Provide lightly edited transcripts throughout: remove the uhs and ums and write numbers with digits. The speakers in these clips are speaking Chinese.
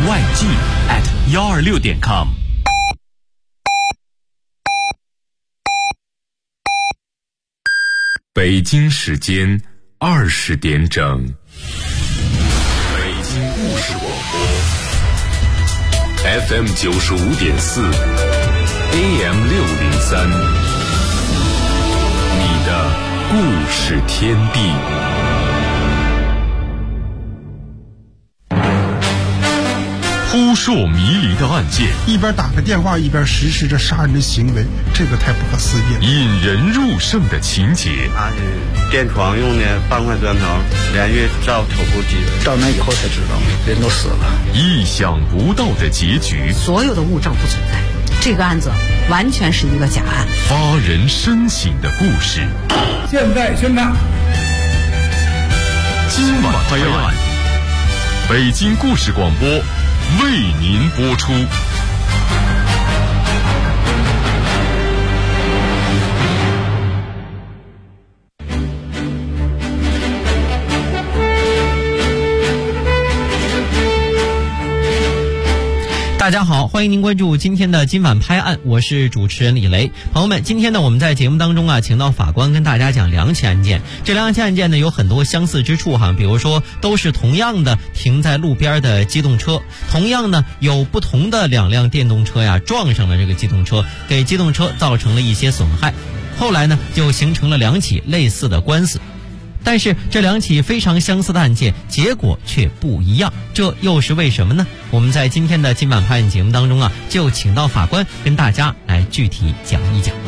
YG@126.com。 北京时间20点整，北京故事广播 FM 95.4 AM 603，你的故事天地。扑朔迷离的案件， 一边打个电话一边实施着杀人的行为，这个太不可思议了。 引人入胜的情节， 他是垫床用的半块砖头，连续照头部击， 照那以后才知道人都死了。 意想不到的结局， 所有的物证不存在，这个案子完全是一个假案。 发人深省的故事， 现在宣判， 今晚拍案，北京故事广播为您播出。 大家好，欢迎您关注今天的今晚拍案，我是主持人李雷。朋友们，今天呢我们在节目当中请到法官跟大家讲两起案件。这两起案件呢有很多相似之处比如说都是同样的停在路边的机动车，同样呢有不同的两辆电动车撞上了这个机动车，给机动车造成了一些损害，后来呢就形成了两起类似的官司。但是这两起非常相似的案件结果却不一样，这又是为什么呢？我们在今天的今晚拍案节目当中就请到法官跟大家来具体讲一讲。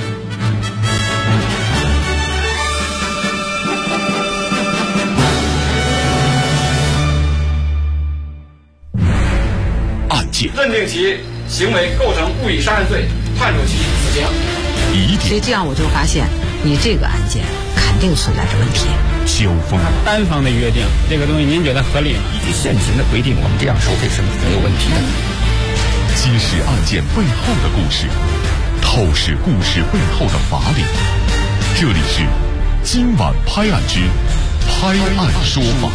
案件认定其行为构成故意杀人罪，判处其死刑。 所以这样我就发现你这个案件肯定存在着问题。 交锋， 单方的约定这个东西您觉得合理吗？ 以及现行的规定，我们这样收费是没有问题的。 揭示案件背后的故事，透视故事背后的法理。这里是今晚拍案之拍案说法。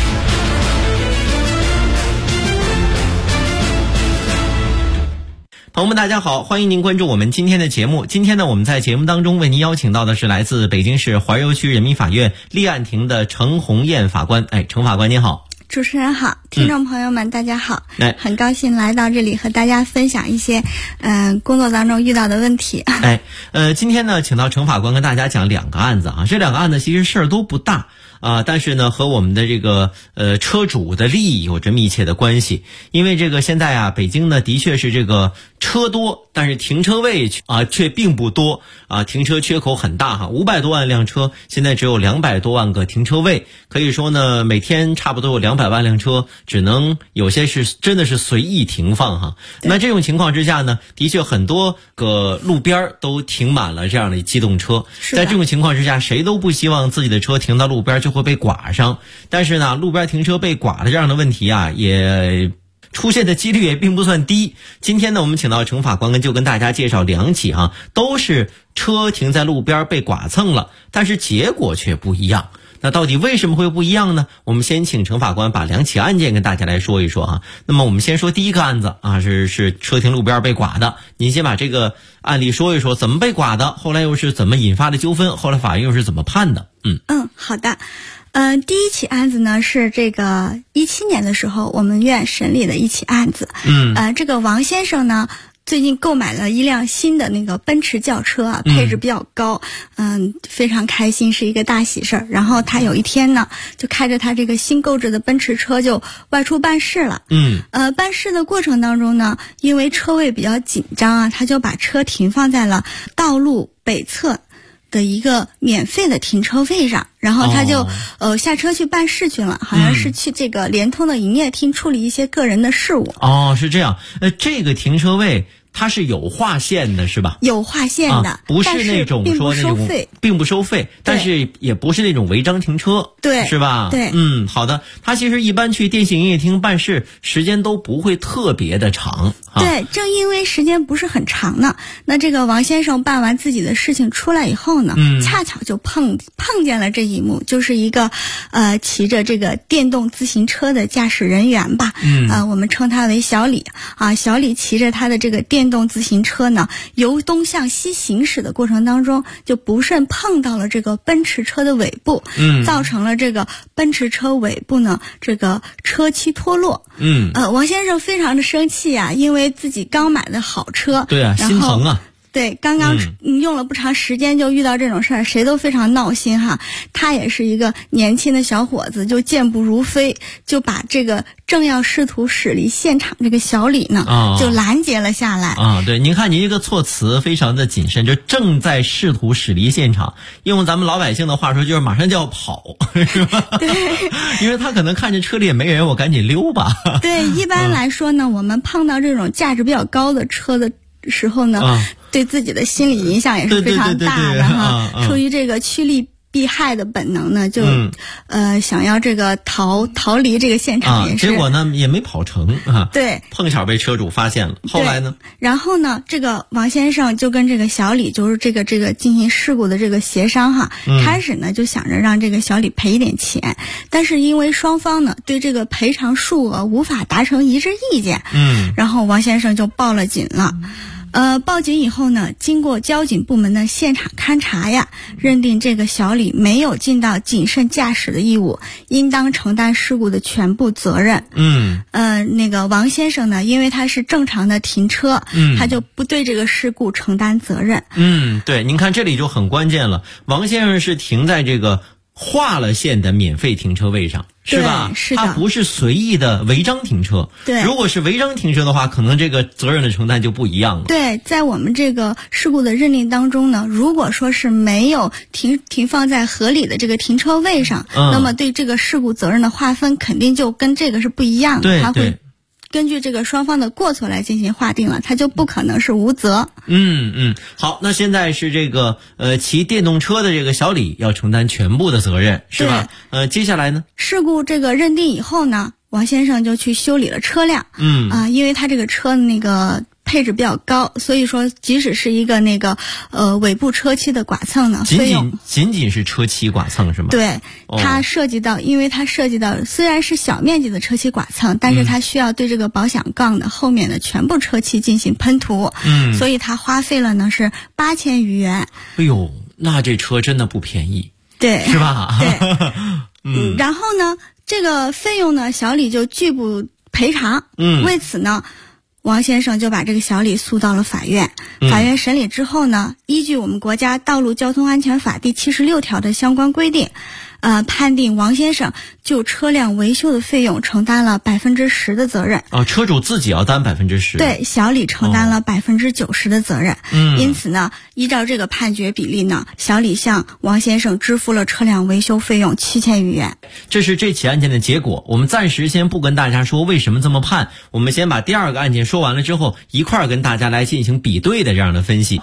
朋友们大家好，欢迎您关注我们今天的节目。今天呢我们在节目当中为您邀请到的是来自北京市怀柔区人民法院立案庭的程红艳法官。程法官您好。 主持人好，听众朋友们大家好，很高兴来到这里和大家分享一些工作当中遇到的问题。 今天呢请到程法官跟大家讲两个案子这两个案子其实事儿都不大但是呢和我们的这个车主的利益有着密切的关系。因为这个现在北京呢的确是这个车多，但是停车位却并不多停车缺口很大500多万辆车，现在只有200多万个停车位，可以说呢每天差不多有200万辆车，只能有些是真的是随意停放那这种情况之下呢，的确很多个路边都停满了这样的机动车。在这种情况之下，谁都不希望自己的车停到路边就会被剐上，但是呢路边停车被剐的这样的问题也出现的几率也并不算低。今天呢我们请到程法官就跟大家介绍两起都是车停在路边被剐蹭了，但是结果却不一样。那到底为什么会不一样呢？我们先请程法官把两起案件跟大家来说一说那么我们先说第一个案子是车停路边被剐的，您先把这个案例说一说，怎么被剐的，后来又是怎么引发的纠纷，后来法院又是怎么判的。 好的。第一起案子呢是这个17年的时候我们院审理的一起案子。这个王先生呢最近购买了一辆新的那个奔驰轿车配置比较高，非常开心，是一个大喜事儿。然后他有一天呢就开着他这个新购置的奔驰车就外出办事了。办事的过程当中呢，因为车位比较紧张他就把车停放在了道路北侧的一个免费的停车位上，然后他就下车去办事去了，好像是去这个联通的营业厅处理一些个人的事务。 是这样。这个停车位它是有划线的是吧？ 有划线的， 不是那种说那种并不收费，但是也不是那种违章停车， 对， 是吧？ 对， 好的。他其实一般去电信营业厅办事时间都不会特别的长。 对，正因为时间不是很长呢，那这个王先生办完自己的事情出来以后呢，恰巧就碰见了这一幕，就是一个骑着这个电动自行车的驾驶人员吧，我们称他为小李啊。小李骑着他的这个电动自行车呢，由东向西行驶的过程当中，就不慎碰到了这个奔驰车的尾部，造成了这个奔驰车尾部呢这个车漆脱落。王先生非常的生气啊，因为自己刚买的好车， 对啊，心疼啊。 对，刚刚用了不长时间就遇到这种事儿，谁都非常闹心哈。他也是一个年轻的小伙子，就健步如飞，就把这个正要试图驶离现场这个小李呢，就拦截了下来。 对，您看您这个措辞非常的谨慎，就正在试图驶离现场，用咱们老百姓的话说，就是马上就要跑，是吧？ 对， 因为他可能看见车里也没人，我赶紧溜吧。 对，一般来说呢，我们碰到这种价值比较高的车的时候呢，对自己的心理影响也是非常大的哈。出于这个趋利避害的本能呢，就想要这个逃离这个现场也是。 结果呢也没跑成啊。 对， 碰巧被车主发现了。后来呢？ 然后呢，这个王先生就跟这个小李就是这个进行事故的这个协商哈。开始呢就想着让这个小李赔一点钱，但是因为双方呢对这个赔偿数额无法达成一致意见，然后王先生就报了警了。报警以后呢，经过交警部门的现场勘查呀，认定这个小李没有尽到谨慎驾驶的义务，应当承担事故的全部责任。那个王先生呢，因为他是正常的停车，他就不对这个事故承担责任。 对，您看这里就很关键了，王先生是停在这个划了线的免费停车位上，是吧？ 是的， 他不是随意的违章停车。 对， 如果是违章停车的话，可能这个责任的承担就不一样了。 对，在我们这个事故的认定当中呢，如果说是没有停放在合理的这个停车位上，那么对这个事故责任的划分肯定就跟这个是不一样的。它会根据这个双方的过错来进行划定了，它就不可能是无责。 好，那现在是这个骑电动车的这个小李要承担全部的责任，是吧？接下来呢？ 事故这个认定以后呢，王先生就去修理了车辆。因为他这个车那个配置比较高，所以说即使是一个那个尾部车漆的剐蹭呢， 仅仅是车漆剐蹭是吗？ 对，它涉及到，因为它涉及到虽然是小面积的车漆剐蹭，但是它需要对这个保险杠的后面的全部车漆进行喷涂，所以它花费了呢是8000余元。 哎呦，那这车真的不便宜， 对， 是吧？ 对，然后呢，这个费用呢，小李就拒不赔偿。为此呢，王先生就把这个小李诉到了法院。法院审理之后呢，依据我们国家道路交通安全法第76条的相关规定，判定王先生就车辆维修的费用承担了10%的责任。 车主自己要担10%。 对，小李承担了90%的责任。因此呢，依照这个判决比例呢，小李向王先生支付了车辆维修费用7000余元。 这是这起案件的结果。我们暂时先不跟大家说为什么这么判，我们先把第二个案件说完了之后，一块儿跟大家来进行比对的这样的分析。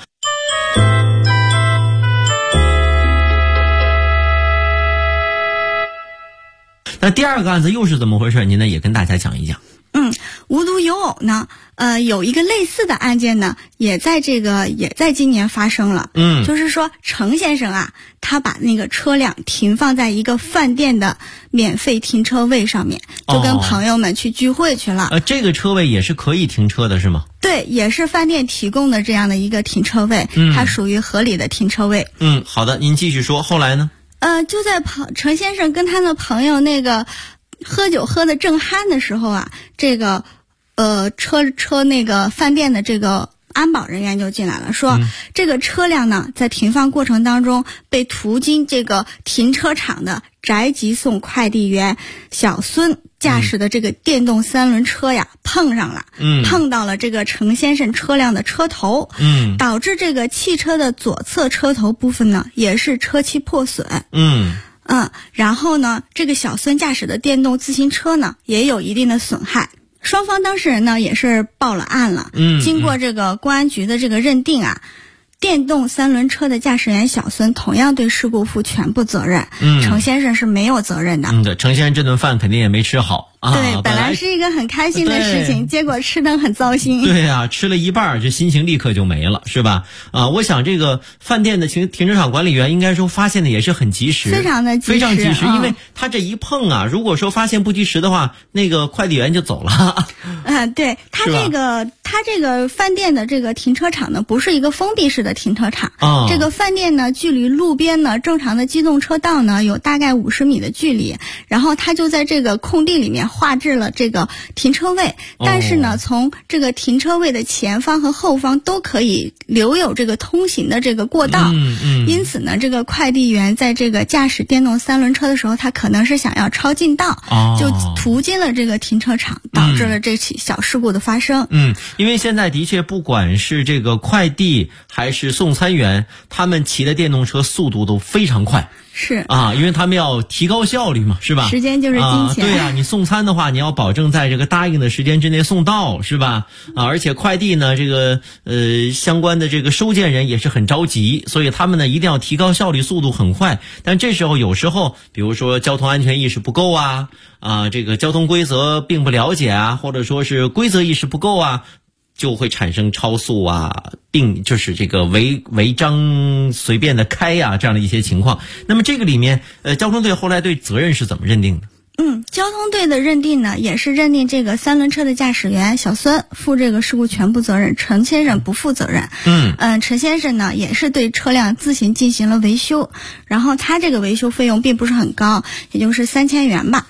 那第二个案子又是怎么回事？您呢也跟大家讲一讲。 无独有偶呢，有一个类似的案件呢，也在今年发生了。就是说程先生啊，他把那个车辆停放在一个饭店的免费停车位上面，就跟朋友们去聚会去了。 这个车位也是可以停车的是吗？ 对，也是饭店提供的这样的一个停车位，它属于合理的停车位。 好的，您继续说，后来呢？ 就在程先生跟他的朋友那个喝酒喝得正酣的时候啊，这个车那个饭店的这个安保人员就进来了，说这个车辆呢在停放过程当中被途经这个停车场的宅急送快递员小孙驾驶的这个电动3轮车呀碰上了，碰到了这个程先生车辆的车头，导致这个汽车的左侧车头部分呢也是车漆破损。然后呢，这个小孙驾驶的电动自行车呢也有一定的损害。 双方当事人呢也是报了案了。经过这个公安局的这个认定啊，电动三轮车的驾驶员小孙同样对事故负全部责任。程先生是没有责任的。 对，程先生这顿饭肯定也没吃好啊。 对，本来是一个很开心的事情，结果吃得很糟心。 对啊，吃了一半，这心情立刻就没了，是吧？我想这个饭店的停车场管理员应该说发现的也是很及时， 非常及时， 因为他这一碰啊，如果说发现不及时的话，那个快递员就走了。 对，他这个饭店的这个停车场呢，不是一个封闭式的停车场。这个饭店呢，距离路边呢正常的机动车道呢有大概50米的距离，然后他就在这个空地里面划制了这个停车位，但是呢，从这个停车位的前方和后方都可以留有这个通行的这个过道。因此呢，这个快递员在这个驾驶电动三轮车的时候，他可能是想要超近道，就途经了这个停车场，导致了这起小事故的发生。 因为现在的确不管是这个快递还是送餐员，他们骑的电动车速度都非常快。 是啊，因为他们要提高效率嘛，是吧？ 时间就是金钱。 对啊，你送餐的话，你要保证在这个答应的时间之内送到，是吧？而且快递呢，这个相关的这个收件人也是很着急，所以他们呢一定要提高效率，速度很快。但这时候有时候，比如说交通安全意识不够啊，这个交通规则并不了解啊，或者说是规则意识不够啊，就会产生超速啊，就是这个违章随便的开呀，这样的一些情况。那么这个里面，交通队后来对责任是怎么认定的？ 交通队的认定呢，也是认定这个三轮车的驾驶员小孙负这个事故全部责任，陈先生不负责任。陈先生呢也是对车辆自行进行了维修，然后他这个维修费用并不是很高，也就是3000元吧。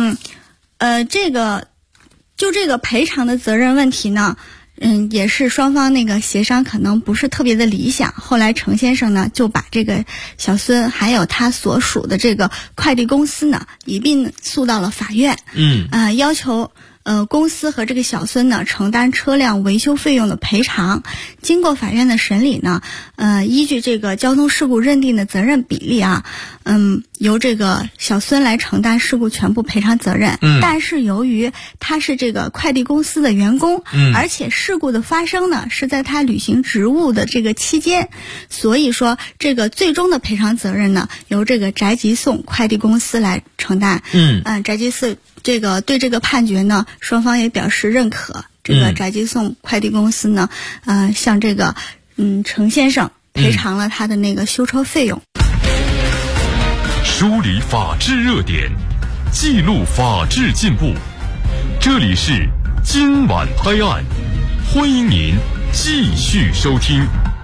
这个赔偿的责任问题呢，也是双方那个协商可能不是特别的理想。后来程先生呢就把这个小孙还有他所属的这个快递公司呢一并诉到了法院。要求公司和这个小孙呢承担车辆维修费用的赔偿。经过法院的审理呢，依据这个交通事故认定的责任比例啊，由这个小孙来承担事故全部赔偿责任。但是由于他是这个快递公司的员工，而且事故的发生呢是在他履行职务的这个期间，所以说这个最终的赔偿责任呢由这个宅急送快递公司来承担。宅急送这个对这个判决呢，双方也表示认可。这个宅急送快递公司呢，向这个程先生赔偿了他的那个修车费用。 梳理法治热点，记录法治进步。这里是今晚拍案，欢迎您继续收听。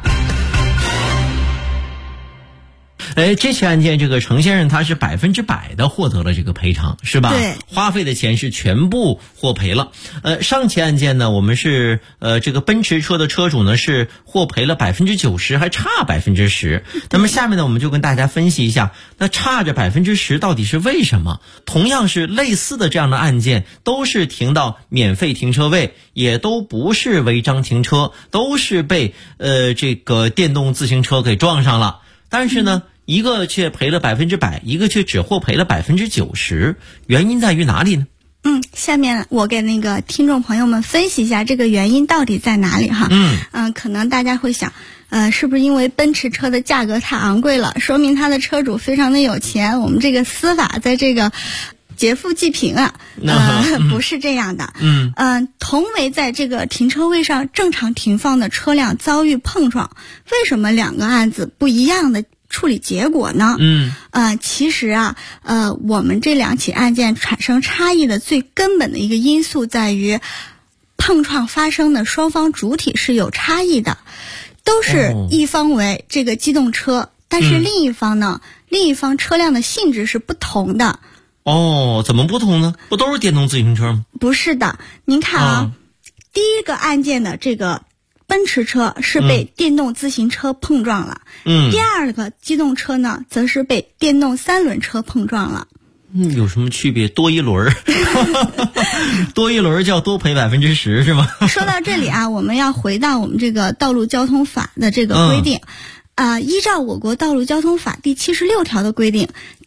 这起案件，这个程先生他是100%的获得了这个赔偿，是吧？ 对， 花费的钱是全部获赔了。上起案件呢，我们是这个奔驰车的车主呢是获赔了90%，还差10%。那么下面呢，我们就跟大家分析一下，那差着10%到底是为什么？同样是类似的这样的案件，都是停到免费停车位，也都不是违章停车，都是被这个电动自行车给撞上了。但是呢，一个却赔了100%，一个却只获赔了90%，原因在于哪里呢？ 下面我给那个听众朋友们分析一下这个原因到底在哪里哈。可能大家会想，是不是因为奔驰车的价格太昂贵了，说明他的车主非常的有钱，我们这个司法在这个劫富济贫啊？不是这样的。同为在这个停车位上正常停放的车辆遭遇碰撞，为什么两个案子不一样的处理结果呢？其实啊，我们这两起案件产生差异的最根本的一个因素在于，碰撞发生的双方主体是有差异的，都是一方为这个机动车，但是另一方呢，另一方车辆的性质是不同的。 怎么不同呢？不都是电动自行车吗？ 不是的，您看啊，第一个案件的这个奔驰车是被电动自行车碰撞了，第二个机动车呢，则是被电动三轮车碰撞了。 有什么区别？多一轮多一轮就要多赔10%是吗？ 说到这里啊，我们要回到我们这个道路交通法的这个规定。依照我国道路交通法第76条的规定，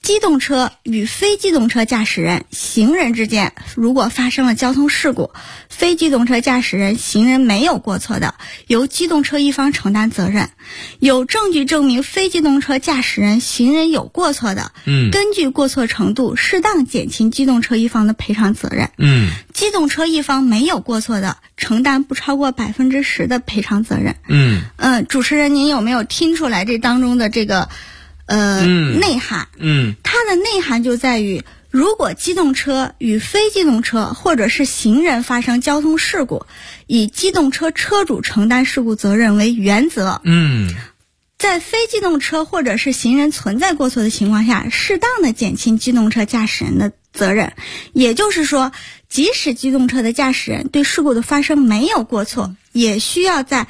机动车与非机动车驾驶人、行人之间如果发生了交通事故，非机动车驾驶人、行人没有过错的，由机动车一方承担责任；有证据证明非机动车驾驶人、行人有过错的，根据过错程度适当减轻机动车一方的赔偿责任。机动车一方没有过错的，承担不超过10%的赔偿责任。主持人，您有没有听出来这当中的这个内涵？它的内涵就在于，如果机动车与非机动车或者是行人发生交通事故，以机动车车主承担事故责任为原则。在非机动车或者是行人存在过错的情况下，适当的减轻机动车驾驶人的责任。也就是说，即使机动车的驾驶人对事故的发生没有过错，也需要在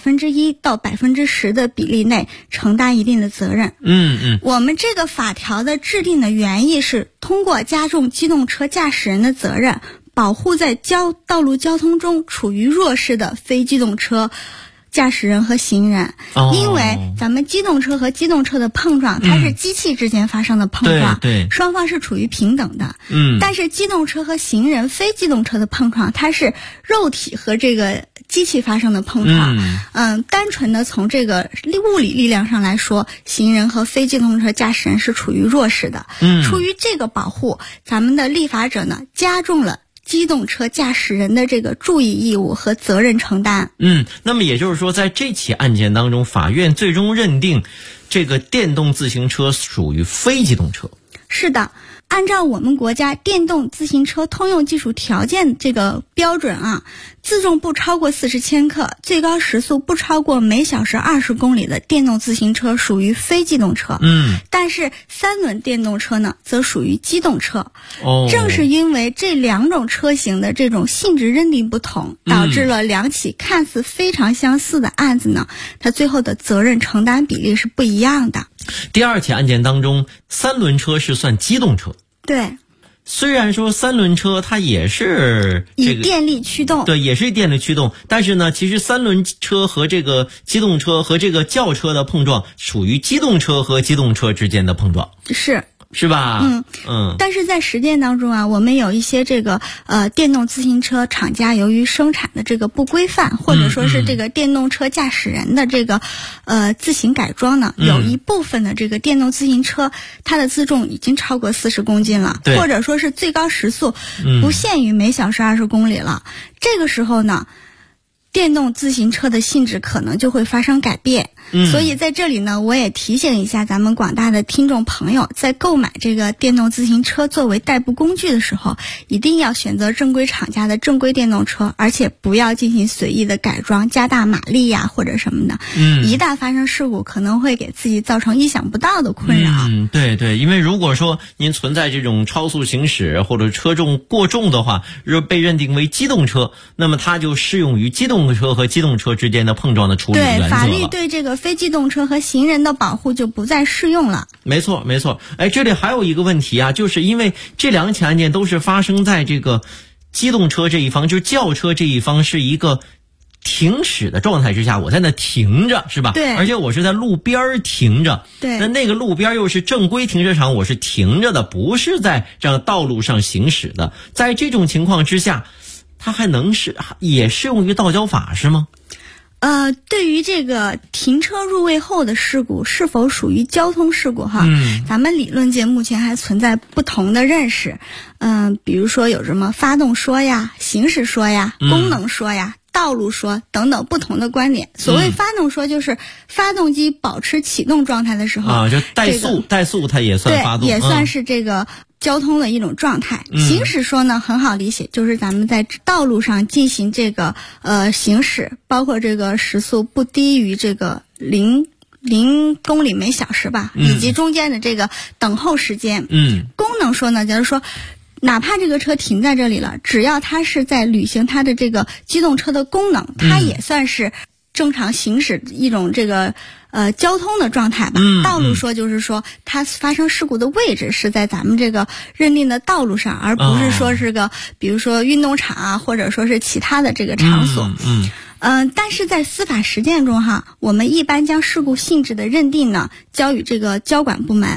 1%到10%的比例内承担一定的责任。我们这个法条的制定的原意是通过加重机动车驾驶人的责任，保护在道路交通中处于弱势的非机动车驾驶人和行人。因为咱们机动车和机动车的碰撞，它是机器之间发生的碰撞， 对， 双方是处于平等的。但是机动车和行人、非机动车的碰撞，它是肉体和这个机器发生的碰撞。单纯的从这个物理力量上来说，行人和非机动车驾驶人是处于弱势的。出于这个保护，咱们的立法者呢，加重了机动车驾驶人的这个注意义务和责任承担。 那么也就是说，在这起案件当中，法院最终认定这个电动自行车属于非机动车。 是的，按照我们国家电动自行车通用技术条件这个标准啊，自重不超过40千克，最高时速不超过每小时20公里的电动自行车属于非机动车。但是3轮电动车呢，则属于机动车。正是因为这两种车型的这种性质认定不同，导致了两起看似非常相似的案子呢，它最后的责任承担比例是不一样的。 第二起案件当中，3轮车是算机动车。 对， 虽然说3轮车它也是以电力驱动， 对，也是以电力驱动，但是呢，其实3轮车和这个机动车和这个轿车的碰撞，属于机动车和机动车之间的碰撞。是吧？ 但是在实践当中啊，我们有一些这个电动自行车厂家由于生产的这个不规范，或者说是这个电动车驾驶人的这个自行改装呢，有一部分的这个电动自行车，它的自重已经超过40公斤了，或者说是最高时速不限于每小时20公里了。这个时候呢，电动自行车的性质可能就会发生改变。所以在这里呢，我也提醒一下咱们广大的听众朋友，在购买这个电动自行车作为代步工具的时候，一定要选择正规厂家的正规电动车，而且不要进行随意的改装，加大马力呀或者什么的。一旦发生事故，可能会给自己造成意想不到的困扰。 对，因为如果说您存在这种超速行驶或者车重过重的话，若被认定为机动车，那么它就适用于机动车和机动车之间的碰撞的处理原则了。 对，法律对这个非机动车和行人的保护就不再适用了。 没错。这里还有一个问题啊，就是因为这两起案件都是发生在这个机动车这一方，就是轿车这一方是一个停驶的状态之下，我在那停着，是吧？ 对。 而且我是在路边停着。 对。 那个路边又是正规停车场，我是停着的，不是在这样道路上行驶的。在这种情况之下，它还能也适用于道交法是吗？ 对于这个停车入位后的事故是否属于交通事故哈，咱们理论界目前还存在不同的认识。比如说有什么发动说呀、行驶说呀、功能说呀、道路说等等不同的观点。所谓发动说，就是发动机保持启动状态的时候就怠速它也算发动， 对，也算是这个交通的一种状态。行驶说呢很好理解，就是咱们在道路上进行这个行驶，包括这个时速不低于这个0公里每小时吧，以及中间的这个等候时间。功能说呢，就是说哪怕这个车停在这里了，只要它是在履行它的这个机动车的功能，它也算是正常行驶一种这个交通的状态吧。道路说就是说它发生事故的位置是在咱们这个认定的道路上，而不是说是个比如说运动场啊，或者说是其他的这个场所。但是在司法实践中哈，我们一般将事故性质的认定呢交予这个交管部门。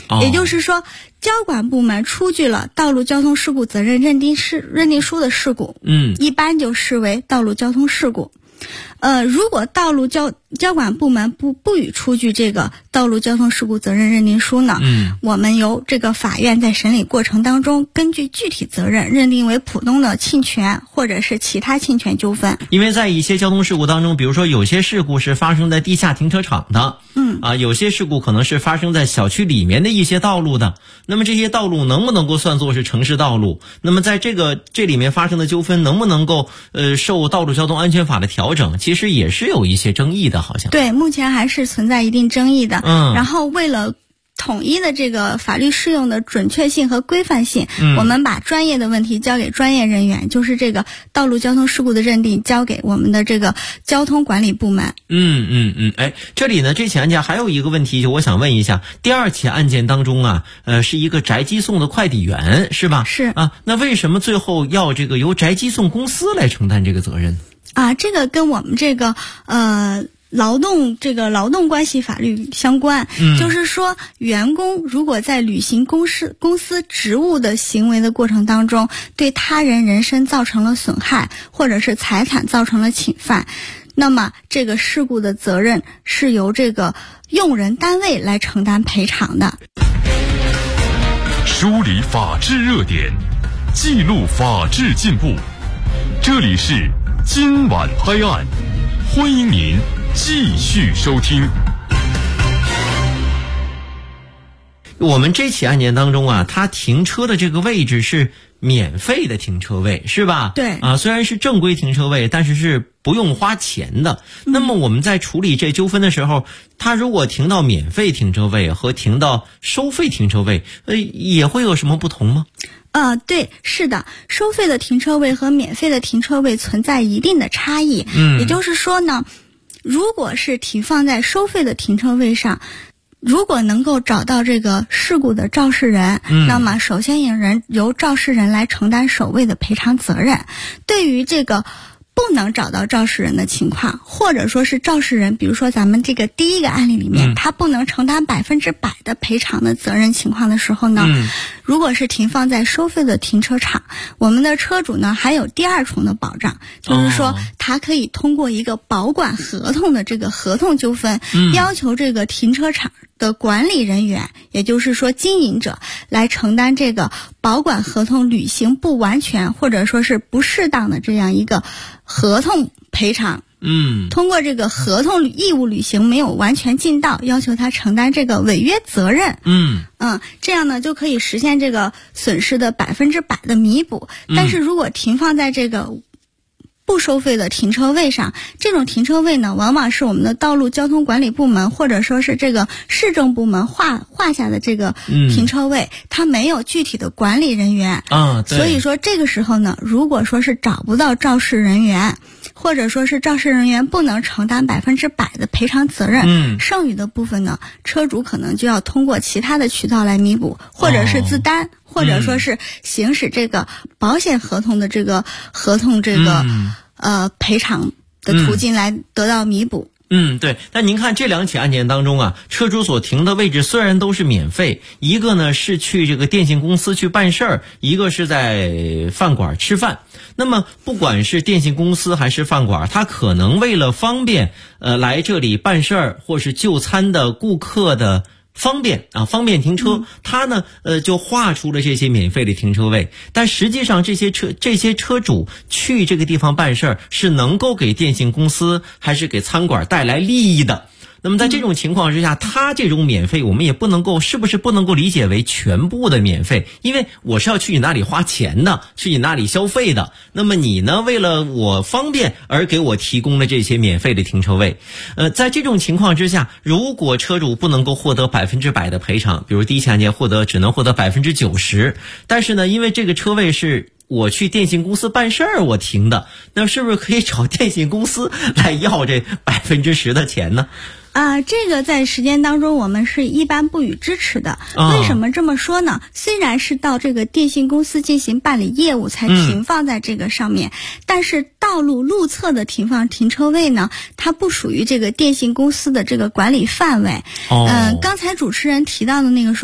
也就是说，交管部门出具了道路交通事故责任认定书的事故，一般就视为道路交通事故。如果道路交管部门不予出具这个道路交通事故责任认定书呢，我们由这个法院在审理过程当中，根据具体责任认定为浦东的侵权或者是其他侵权纠纷。 因为在一些交通事故当中，比如说有些事故是发生在地下停车场的，有些事故可能是发生在小区里面的一些道路的。那么这些道路能不能够算作是城市道路？那么在这里面发生的纠纷能不能够受道路交通安全法的调整？其实也是有一些争议的，好像。 对，目前还是存在一定争议的。然后为了统一的这个法律适用的准确性和规范性，我们把专业的问题交给专业人员，就是这个道路交通事故的认定交给我们的这个交通管理部门。 这里呢，这起案件还有一个问题，就我想问一下，第二起案件当中啊，是一个宅基送的快递员，是吧？ 是啊，那为什么最后要这个由宅基送公司来承担这个责任？ 这个跟我们这个劳动关系法律相关，就是说员工如果在履行公司职务的行为的过程当中，对他人人身造成了损害，或者是财产造成了侵犯，那么这个事故的责任是由这个用人单位来承担赔偿的。 梳理法治热点，记录法治进步，这里是今晚拍案，欢迎您继续收听。 我们这起案件当中啊，他停车的这个位置是免费的停车位，是吧？ 对虽然是正规停车位，但是不用花钱的。那么我们在处理这纠纷的时候，他如果停到免费停车位和停到收费停车位，也会有什么不同吗？ 对，是的，收费的停车位和免费的停车位存在一定的差异。也就是说呢，如果是停放在收费的停车位上，如果能够找到这个事故的肇事人，那么首先由肇事人来承担首位的赔偿责任。对于这个不能找到肇事人的情况，或者说是肇事人，比如说咱们这个第一个案例里面，他不能承担100%的赔偿的责任情况的时候呢，如果是停放在收费的停车场，我们的车主呢还有第二重的保障，就是说他可以通过一个保管合同的这个合同纠纷，要求这个停车场的管理人员，也就是说经营者，来承担这个保管合同履行不完全或者说是不适当的这样一个合同赔偿。通过这个合同义务履行没有完全尽到，要求他承担这个违约责任。这样呢就可以实现这个损失的100%的弥补。但是如果停放在这个不收费的停车位上，这种停车位呢，往往是我们的道路交通管理部门或者说是这个市政部门划下的这个停车位，它没有具体的管理人员所以说这个时候呢，如果说是找不到肇事人员，或者说是肇事人员不能承担100%的赔偿责任，剩余的部分呢，车主可能就要通过其他的渠道来弥补，或者是自担，或者说是行使这个保险合同的这个合同这个赔偿的途径来得到弥补。 对。但您看这两起案件当中啊，车主所停的位置虽然都是免费，一个呢是去这个电信公司去办事儿，一个是在饭馆吃饭。那么不管是电信公司还是饭馆，他可能为了方便来这里办事儿或是就餐的顾客的方便停车，他呢就划出了这些免费的停车位，但实际上这些车主去这个地方办事儿是能够给电信公司还是给餐馆带来利益的。那么在这种情况之下，他这种免费我们也是不是不能够理解为全部的免费？因为我是要去你那里花钱的，去你那里消费的。那么你呢，为了我方便而给我提供了这些免费的停车位。在这种情况之下，如果车主不能够获得100%的赔偿，比如第一起案件只能获得90%，但是呢，因为这个车位是我去电信公司办事儿我停的，那是不是可以找电信公司来要这10%的钱呢？ 这个在实践当中我们是一般不予支持的。为什么这么说呢？虽然是到这个电信公司进行办理业务才停放在这个上面，但是道路路侧的停车位呢，它不属于这个电信公司的这个管理范围。刚才主持人提到的那个说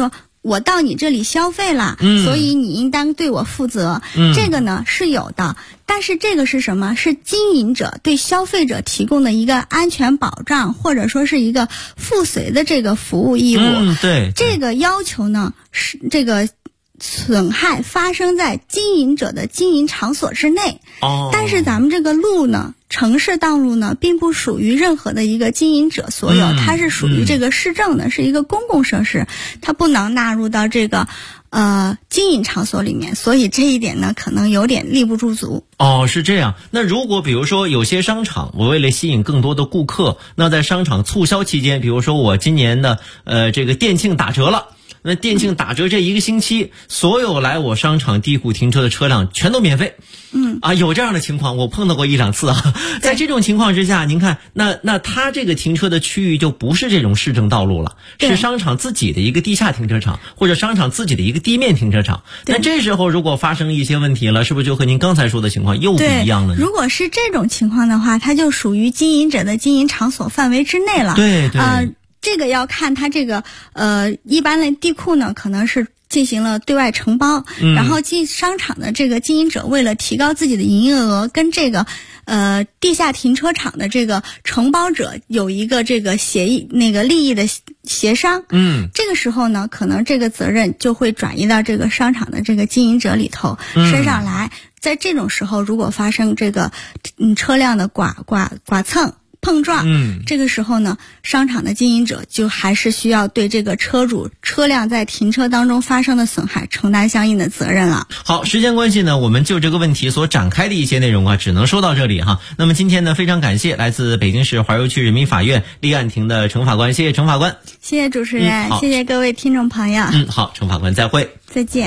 我到你这里消费了，所以你应当对我负责。这个呢是有的，但是这个是什么？是经营者对消费者提供的一个安全保障，或者说是一个附随的这个服务义务。 对， 这个要求呢是这个损害发生在经营者的经营场所之内。但是咱们这个路呢，城市道路呢，并不属于任何的一个经营者所有，它是属于这个市政的，是一个公共设施，它不能纳入到这个经营场所里面，所以这一点呢，可能有点力不足足。 是这样。那如果比如说有些商场，我为了吸引更多的顾客，那在商场促销期间，比如说我今年的这个店庆打折了。那店庆打折这一个星期，所有来我商场地库停车的车辆全都免费。有这样的情况，我碰到过1、2次啊。在这种情况之下，您看，那他这个停车的区域就不是这种市政道路了，是商场自己的一个地下停车场，或者商场自己的一个地面停车场。那这时候如果发生一些问题了，是不是就和您刚才说的情况又不一样了呢？ 如果是这种情况的话，它就属于经营者的经营场所范围之内了。 对。 这个要看它这个一般的地库呢，可能是进行了对外承包，然后商场的这个经营者为了提高自己的营业额，跟这个地下停车场的这个承包者有一个这个协议，那个利益的协商。这个时候呢，可能这个责任就会转移到这个商场的这个经营者里头身上来。在这种时候，如果发生这个车辆的剐蹭碰撞，这个时候呢，商场的经营者就还是需要对这个车主车辆在停车当中发生的损害承担相应的责任了。 好，时间关系呢，我们就这个问题所展开的一些内容啊，只能说到这里哈。那么今天呢，非常感谢来自北京市怀柔区人民法院立案庭的程法官，谢谢程法官。 谢谢主持人，谢谢各位听众朋友。 好，程法官再会。 再见。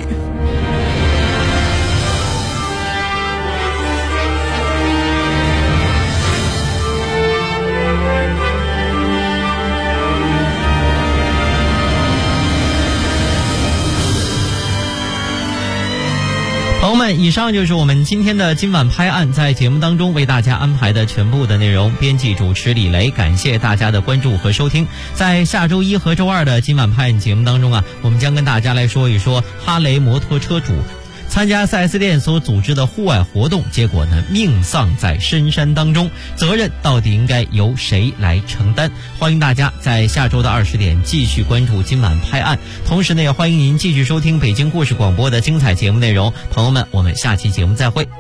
朋友们，以上就是我们今天的今晚拍案，在节目当中为大家安排的全部的内容。编辑主持李雷，感谢大家的关注和收听。在下周1和周2的今晚拍案节目当中啊，我们将跟大家来说一说哈雷摩托车主参加 4S 店所组织的户外活动，结果呢命丧在深山当中，责任到底应该由谁来承担？欢迎大家在下周的20点继续关注今晚拍案，同时呢也欢迎您继续收听北京故事广播的精彩节目内容。朋友们，我们下期节目再会。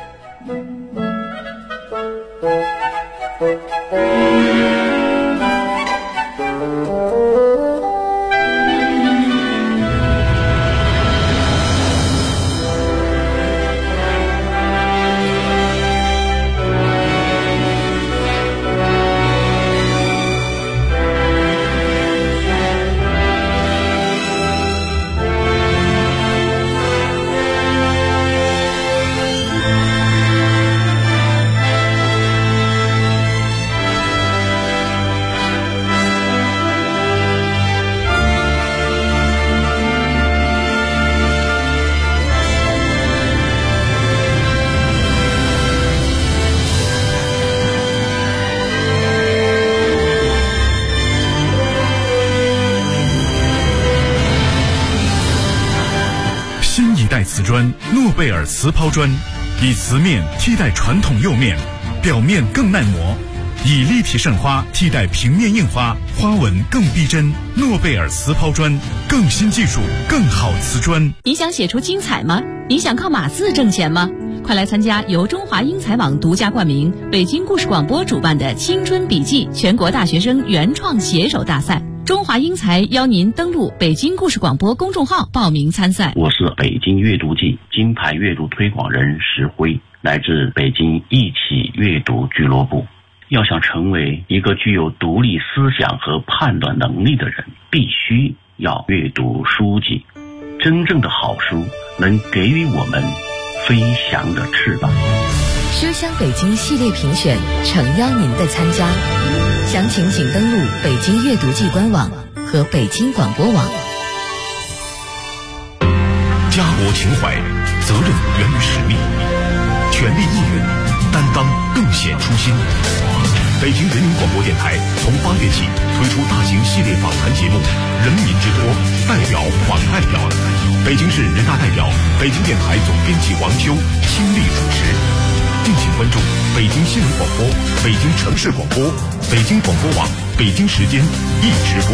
瓷砖诺贝尔瓷抛砖，以瓷面替代传统釉面，表面更耐磨，以立体渗花替代平面印花，花纹更逼真。诺贝尔瓷抛砖，更新技术，更好瓷砖。 你想写出精彩吗？你想靠码字挣钱吗？快来参加由中华英才网独家冠名、北京故事广播主办的青春笔记全国大学生原创写手大赛。中华英才邀您登录北京故事广播公众号报名参赛。 我是北京阅读季金牌阅读推广人石辉，来自北京一起阅读俱乐部。要想成为一个具有独立思想和判断能力的人，必须要阅读书籍。真正的好书能给予我们飞翔的翅膀。 书香北京系列评选诚邀您的参加，详情请登录北京阅读季官网和北京广播网。 家国情怀，责任源于使命，全力应援，担当更显初心。 北京人民广播电台从8月起推出大型系列访谈节目《人民之托》，代表访代表。北京市人大代表、北京电台总编辑王秋倾力主持。敬请关注北京新闻广播、北京城市广播、北京广播网、北京时间一直播。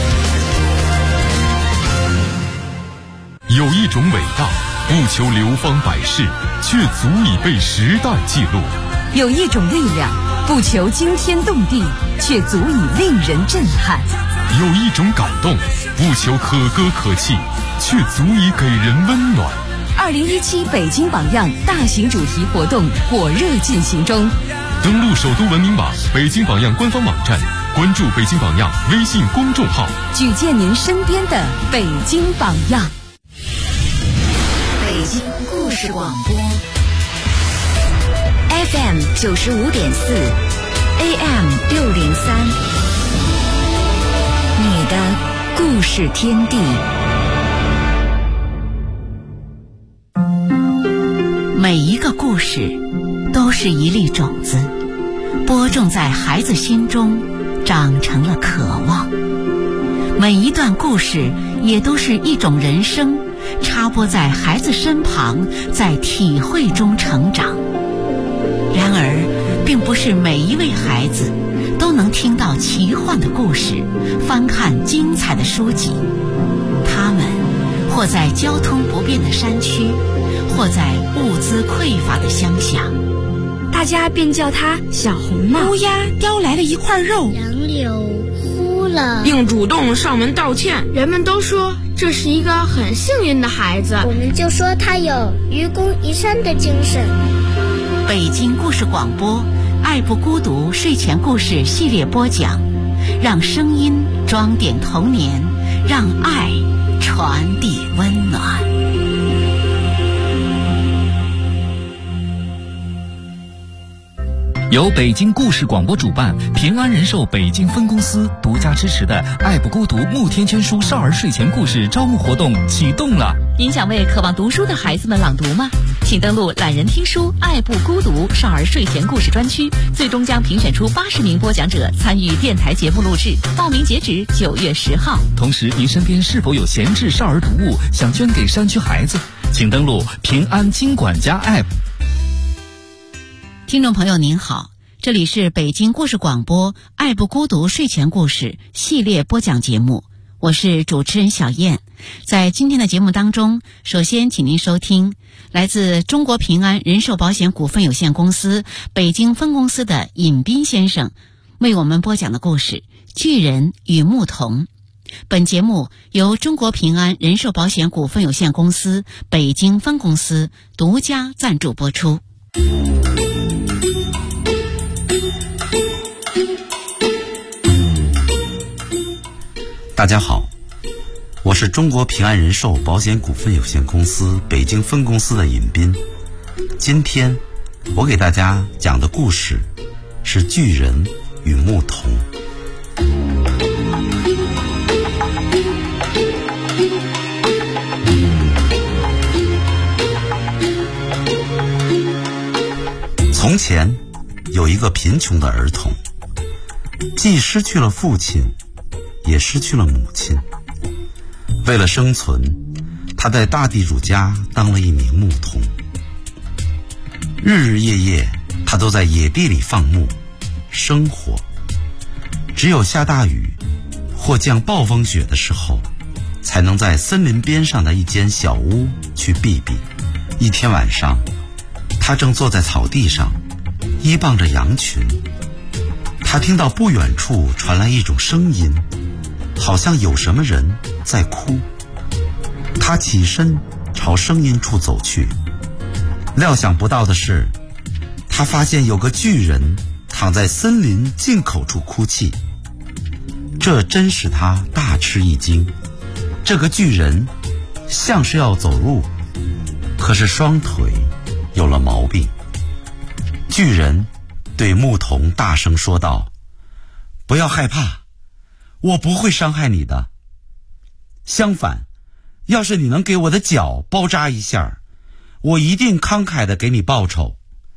有一种伟大，不求流芳百世，却足以被时代记录； 有一种力量，不求惊天动地，却足以令人震撼； 有一种感动，不求可歌可泣，却足以给人温暖。 2017北京榜样大型主题活动火热进行中， 登录首都文明网、北京榜样官方网站，关注北京榜样微信公众号， 举荐您身边的北京榜样。 北京故事广播 FM 95.4 AM 603，你的故事天地。 每一个故事都是一粒种子，播种在孩子心中，长成了渴望。每一段故事也都是一种人生，插播在孩子身旁，在体会中成长。然而，并不是每一位孩子都能听到奇幻的故事，翻看精彩的书籍。他们或在交通不便的山区，或在物资匮乏的乡下， 大家便叫他小红帽。 乌鸦叼来了一块肉， 杨柳哭了， 并主动上门道歉。人们都说这是一个很幸运的孩子， 我们就说他有愚公移山的精神。 北京故事广播爱不孤独睡前故事系列播讲，让声音装点童年，让爱传递温暖。 由北京故事广播主办，平安人寿北京分公司独家支持的爱不孤独慕天千书少儿睡前故事招募活动启动了。 您想为渴望读书的孩子们朗读吗？请登录懒人听书爱不孤独少儿睡前故事专区，最终将评选出80名播讲者参与电台节目录制，报名截止9月10号。 同时，您身边是否有闲置少儿读物想捐给山区孩子？请登录平安金管家 App。 听众朋友您好，这里是北京故事广播爱不孤独睡前故事系列播讲节目，我是主持人小燕。在今天的节目当中，首先请您收听来自中国平安人寿保险股份有限公司北京分公司的尹斌先生为我们播讲的故事《巨人与牧童》。本节目由中国平安人寿保险股份有限公司北京分公司独家赞助播出。 大家好，我是中国平安人寿保险股份有限公司北京分公司的尹斌。今天我给大家讲的故事是巨人与牧童。从前有一个贫穷的儿童，既失去了父亲，也失去了母亲。为了生存，他在大地主家当了一名牧童。日日夜夜，他都在野地里放牧生活。只有下大雨或降暴风雪的时候，才能在森林边上的一间小屋去避避。一天晚上，他正坐在草地上依傍着羊群，他听到不远处传来一种声音，好像有什么人在哭。他起身朝声音处走去，料想不到的是，他发现有个巨人躺在森林进口处哭泣。这真使他大吃一惊。这个巨人像是要走路，可是双腿有了毛病。巨人对牧童大声说道：“不要害怕，我不会伤害你的。相反，要是你能给我的脚包扎一下，我一定慷慨地给你报酬。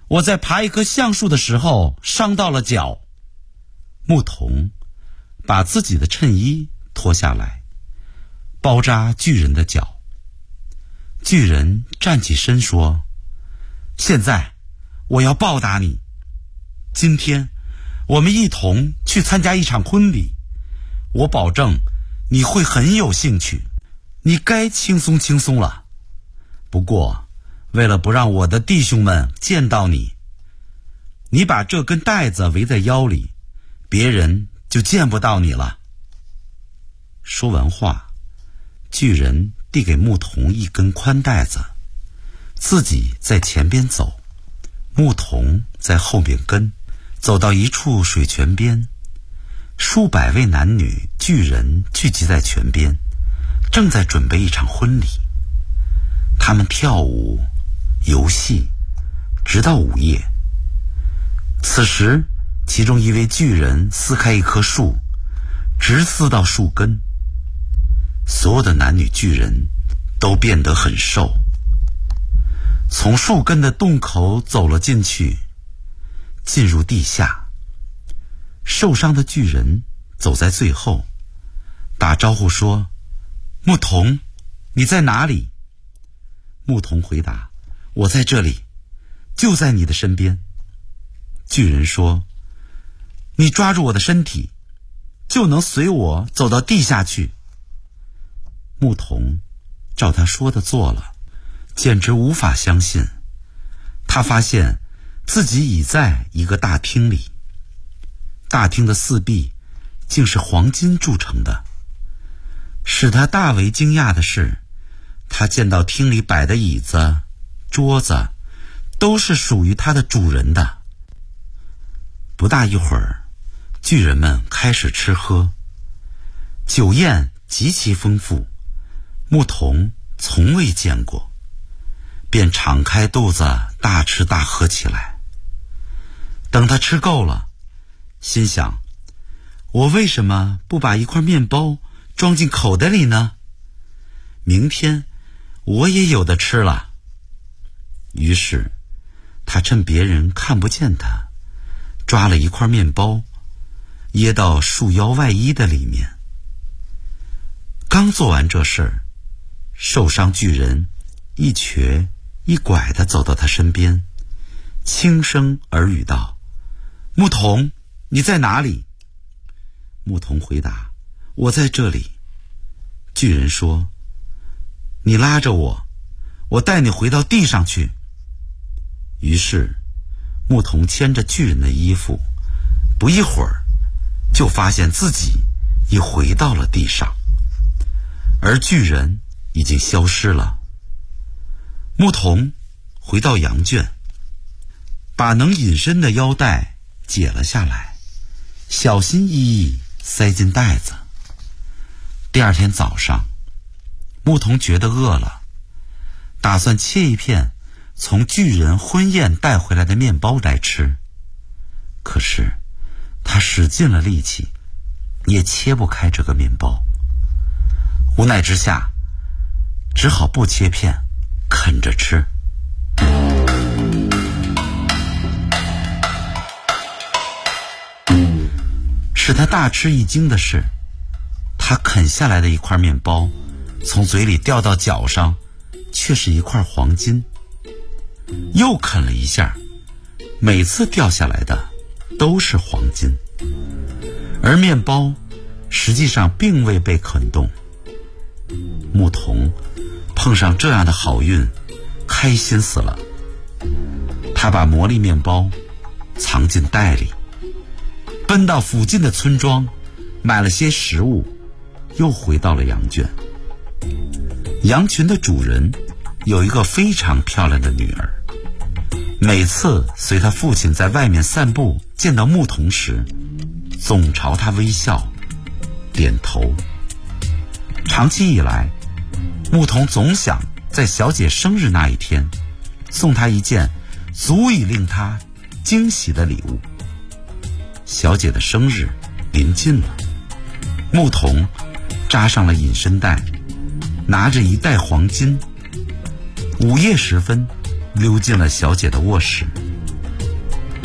我在爬一棵橡树的时候伤到了脚。牧童把自己的衬衣脱下来，包扎巨人的脚。巨人站起身说：现在我要报答你，今天我们一同去参加一场婚礼，我保证你会很有兴趣，你该轻松轻松了。不过为了不让我的弟兄们见到你，你把这根带子围在腰里，别人就见不到你了。说完话，巨人递给牧童一根宽带子，自己在前边走，牧童在后面跟，走到一处水泉边，数百位男女巨人聚集在泉边，正在准备一场婚礼。他们跳舞游戏，直到午夜。此时其中一位巨人撕开一棵树，直撕到树根。所有的男女巨人都变得很瘦，从树根的洞口走了进去，进入地下。受伤的巨人走在最后，打招呼说：牧童，你在哪里？牧童回答：我在这里，就在你的身边。巨人说：你抓住我的身体，就能随我走到地下去。牧童照他说的做了，简直无法相信。他发现自己已在一个大厅里，大厅的四壁竟是黄金铸成的。使他大为惊讶的是，他见到厅里摆的椅子、桌子都是属于他的主人的。不大一会儿，巨人们开始吃喝，酒宴极其丰富，牧童从未见过，便敞开肚子大吃大喝起来。等他吃够了，心想：我为什么不把一块面包装进口袋里呢？明天我也有的吃了。于是他趁别人看不见他，抓了一块面包，掖到束腰外衣的里面。刚做完这事儿，受伤巨人一瘸一拐地走到他身边，轻声耳语道：牧童，你在哪里？牧童回答：我在这里。巨人说：你拉着我，我带你回到地上去。于是牧童牵着巨人的衣服，不一会儿就发现自己已回到了地上，而巨人已经消失了。牧童回到羊圈，把能隐身的腰带解了下来，小心翼翼塞进袋子。第二天早上，牧童觉得饿了，打算切一片从巨人婚宴带回来的面包来吃。可是他使尽了力气，也切不开这个面包。无奈之下，只好不切片，啃着吃。使他大吃一惊的是，他啃下来的一块面包从嘴里掉到脚上，却是一块黄金。又啃了一下，每次掉下来的都是黄金，而面包实际上并未被啃动。牧童碰上这样的好运，开心死了。他把魔力面包藏进袋里，奔到附近的村庄，买了些食物，又回到了羊圈。羊群的主人有一个非常漂亮的女儿，每次随他父亲在外面散步见到牧童时，总朝他微笑点头。长期以来，牧童总想在小姐生日那一天送她一件足以令她惊喜的礼物。小姐的生日临近了，牧童扎上了隐身带，拿着一袋黄金，午夜时分溜进了小姐的卧室，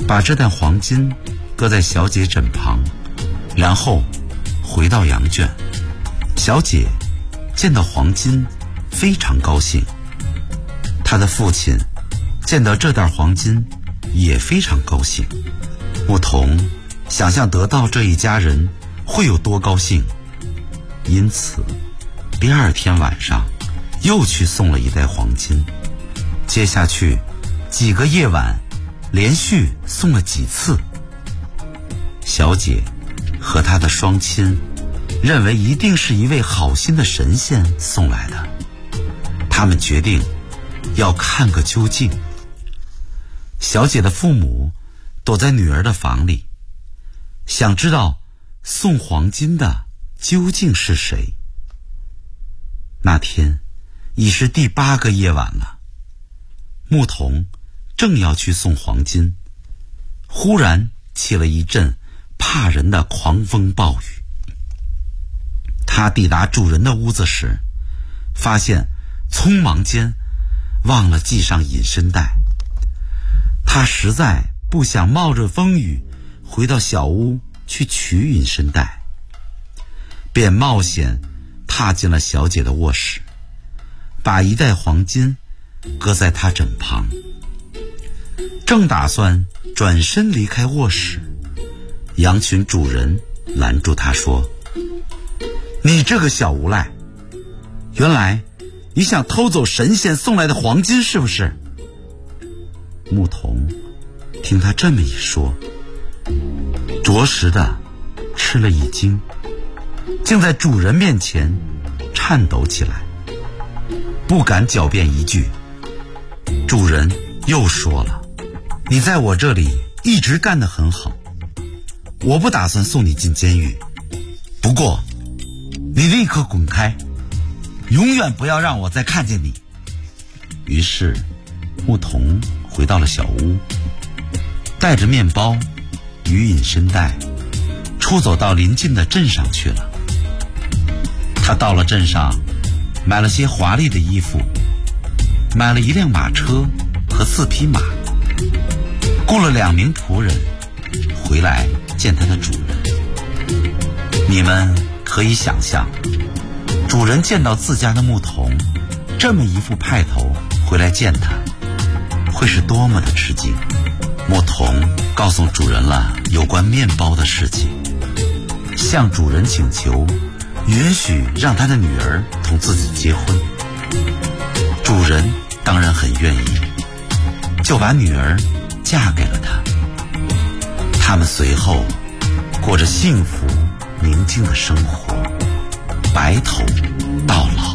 把这袋黄金搁在小姐枕旁，然后回到羊圈。小姐见到黄金非常高兴，她的父亲见到这袋黄金也非常高兴。牧童想象得到这一家人会有多高兴，因此第二天晚上又去送了一袋黄金。接下去几个夜晚连续送了几次。小姐和她的双亲认为一定是一位好心的神仙送来的，他们决定要看个究竟。小姐的父母躲在女儿的房里，想知道送黄金的究竟是谁。那天已是第8个夜晚了，牧童正要去送黄金，忽然起了一阵怕人的狂风暴雨。他抵达主人的屋子时，发现匆忙间忘了系上隐身带。他实在不想冒着风雨回到小屋去取隐身带，便冒险踏进了小姐的卧室，把一袋黄金搁在她枕旁。正打算转身离开卧室，羊群主人拦住他说：“你这个小无赖，原来你想偷走神仙送来的黄金是不是？”牧童听他这么一说，着实的吃了一惊，竟在主人面前颤抖起来，不敢狡辩一句。主人又说了：“你在我这里一直干得很好，我不打算送你进监狱，不过你立刻滚开，永远不要让我再看见你。”于是牧童回到了小屋，带着面包与隐身带出走到邻近的镇上去了。他到了镇上，买了些华丽的衣服，买了一辆马车和4匹马，雇了2名仆人回来见他的主人。你们可以想象，主人见到自家的牧童这么一副派头回来见他，会是多么的吃惊。牧童告诉主人了有关面包的事情，向主人请求允许让他的女儿同自己结婚。主人当然很愿意，就把女儿嫁给了他。他们随后过着幸福宁静的生活，白头到老。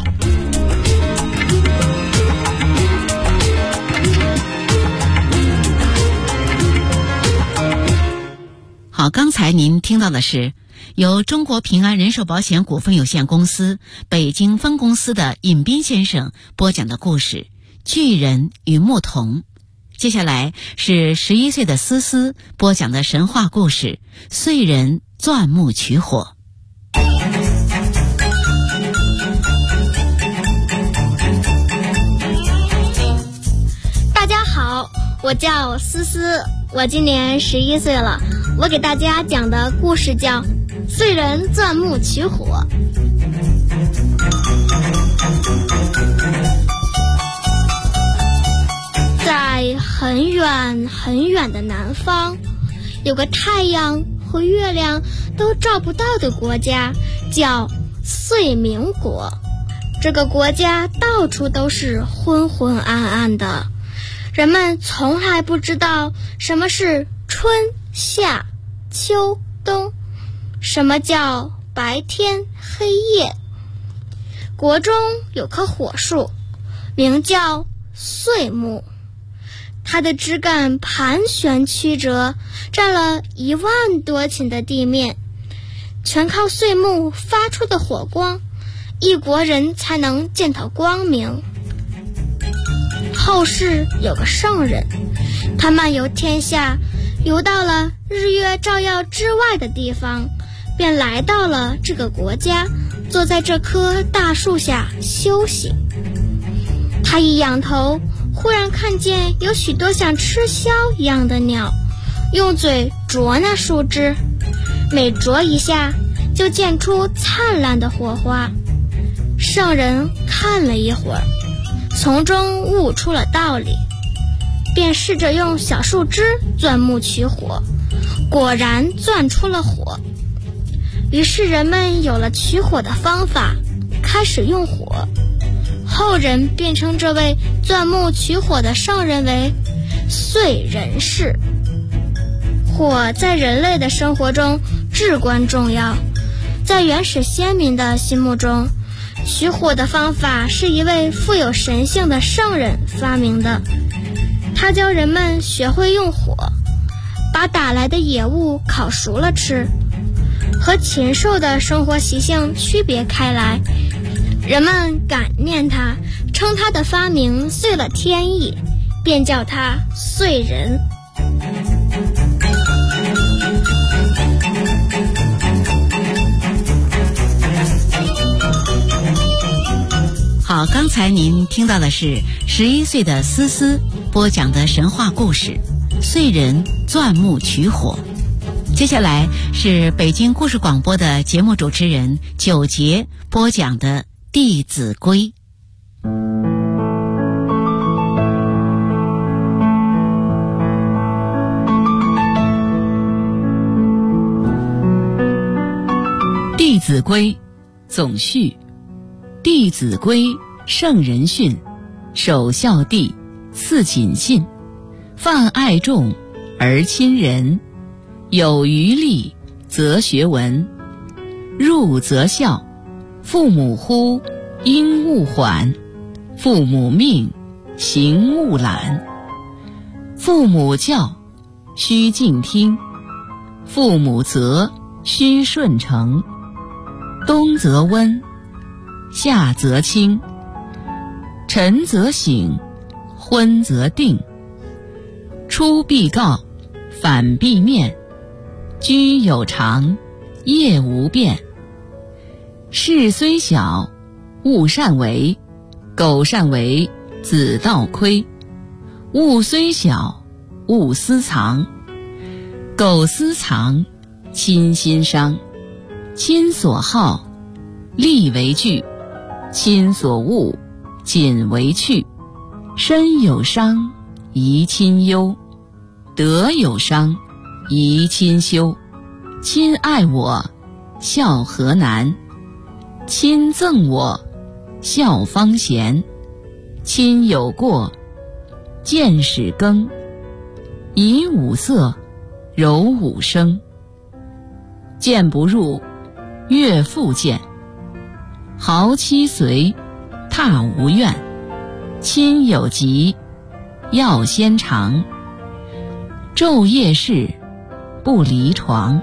好，刚才您听到的是由中国平安人寿保险股份有限公司北京分公司的尹斌先生播讲的故事《巨人与牧童》。接下来是11岁的思思播讲的神话故事《燧人钻木取火》。 大家好，我叫思思，我今年11岁了。我给大家讲的故事叫《燧人钻木取火》。在很远很远的南方，有个太阳和月亮都照不到的国家，叫燧明国。这个国家到处都是昏昏暗暗的，人们从来不知道什么是春夏秋冬，什么叫白天黑夜。国中有棵火树，名叫燧木，它的枝干盘旋曲折，占了1万多顷的地面，全靠燧木发出的火光，一国人才能见到光明。后世有个圣人，他漫游天下，游到了日月照耀之外的地方，便来到了这个国家，坐在这棵大树下休息。他一仰头，忽然看见有许多像吃枭一样的鸟用嘴啄那树枝，每啄一下就溅出灿烂的火花。圣人看了一会儿，从中悟出了道理，便试着用小树枝钻木取火，果然钻出了火。于是人们有了取火的方法，开始用火。后人便称这位钻木取火的圣人为燧人氏。火在人类的生活中至关重要，在原始先民的心目中，取火的方法是一位富有神性的圣人发明的。他教人们学会用火，把打来的野物烤熟了吃，和禽兽的生活习性区别开来。人们感念他，称他的发明遂了天意，便叫他燧人。 好，刚才您听到的是11岁的思思播讲的神话故事《燧人钻木取火》。接下来是北京故事广播的节目主持人九杰播讲的《弟子规》。 《弟子规》总序。弟子规，圣人训，首孝悌，次谨信，泛爱众而亲仁，有余力则学文，入则孝。父母呼，应勿缓；父母命，行勿懒。父母教，须敬听；父母责，须顺承。冬则温，夏则清，晨则省，昏则定。出必告，反必面，居有常，业无变。事虽小，勿擅为；苟擅为，子道亏。物虽小，勿私藏；苟私藏，亲心伤。亲所好，力为具；亲所恶，谨为去。身有伤，贻亲忧；德有伤，贻亲羞。亲爱我，孝何难；亲憎我，孝方贤。亲有过，见使更；以五色，柔五声。谏不入，悦复谏；豪七随，踏无怨。亲有疾，药先尝；昼夜侍，不离床。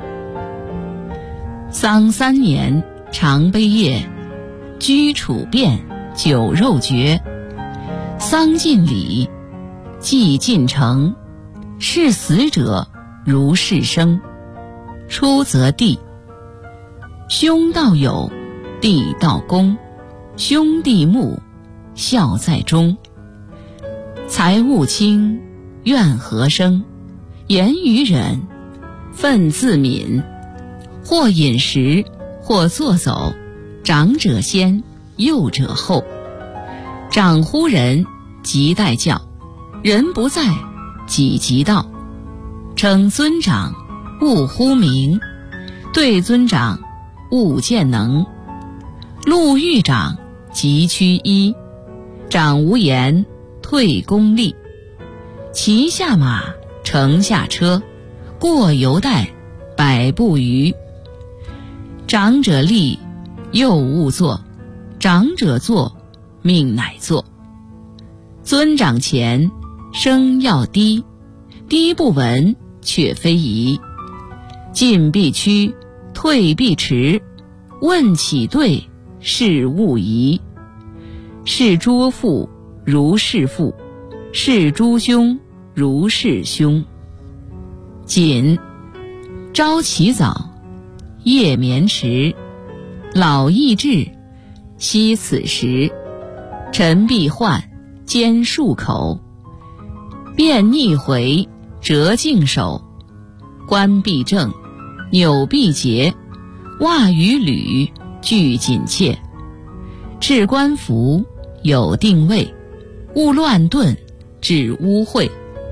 丧3年，常悲夜；居处变，酒肉绝。丧尽礼，祭尽诚；视死者，如视生。出则弟，兄道友，弟道恭；兄弟睦，孝在中。财物轻，怨何生；言语忍，忿自泯。或饮食，或坐走，长者先，幼者后。长呼人，即待叫；人不在，己即到。称尊长，勿呼名；对尊长，勿见能。路遇长，即趋揖；长无言，退恭立。骑下马，乘下车，过犹待，百步余。长者立，幼勿坐；长者坐，命乃坐。尊长前，声要低；低不闻，却非宜。进必趋，退必迟；问起对，事勿疑。视诸父如视父，视诸兄如视兄。谨，朝起早，夜眠迟；老易至，惜此时。晨必唤，兼漱口；便逆回，折净手； 冠必正，纽必结，袜与履俱紧切。置冠服，有定位，勿乱顿，致污秽。